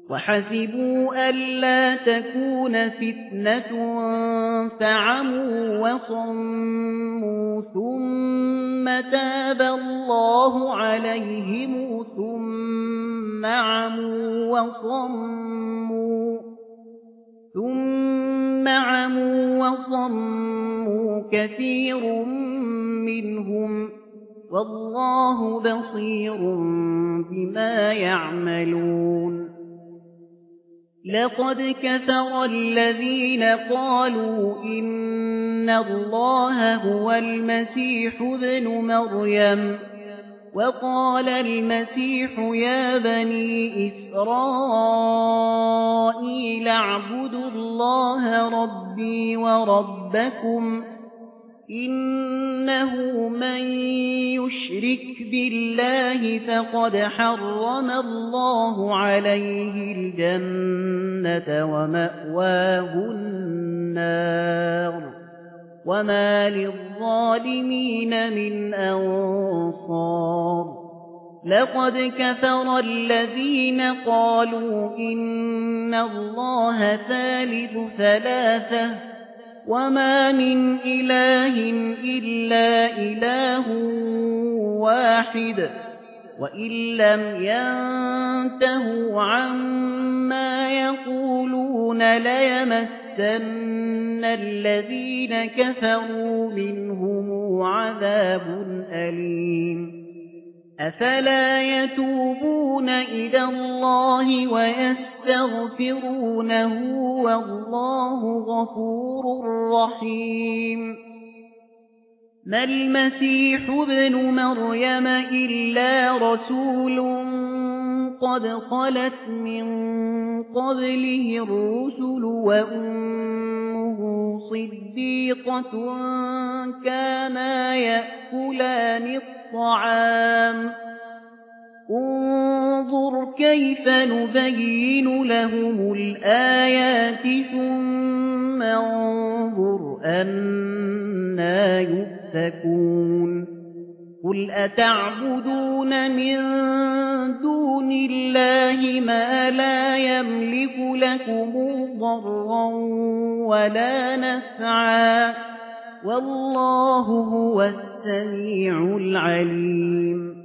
وحسبوا ألا تكون فتنة فعموا وصموا ثم تاب الله عليهم ثم عموا وصموا كثير منهم والله بصير بما يعملون لقد كفر الذين قالوا إن الله هو المسيح ابن مريم وقال المسيح يا بني إسرائيل اعبدوا الله ربي وربكم إنه من يشرك بالله فقد حرم الله عليه الجنة ومأواه النار وما للظالمين من أنصار لقد كفر الذين قالوا إن الله ثالث ثلاثة وما من إله إلا إله واحد وإن لم ينتهوا عما يقولون ليمسن الذين كفروا منهم عذاب أليم أفلا يتوبون إلى الله ويستغفرونه والله غفور رحيم ما المسيح ابن مريم إلا رسول قد خلت من قبله الرسل وأمه صديقة كانا يأكلان الطعام انظر كيف نبين لهم الآيات ثم انظر أنى يؤفكون قل أتعبدون من دون الله ما لا يملك لكم ضرا ولا نفعا والله هو السميع العليم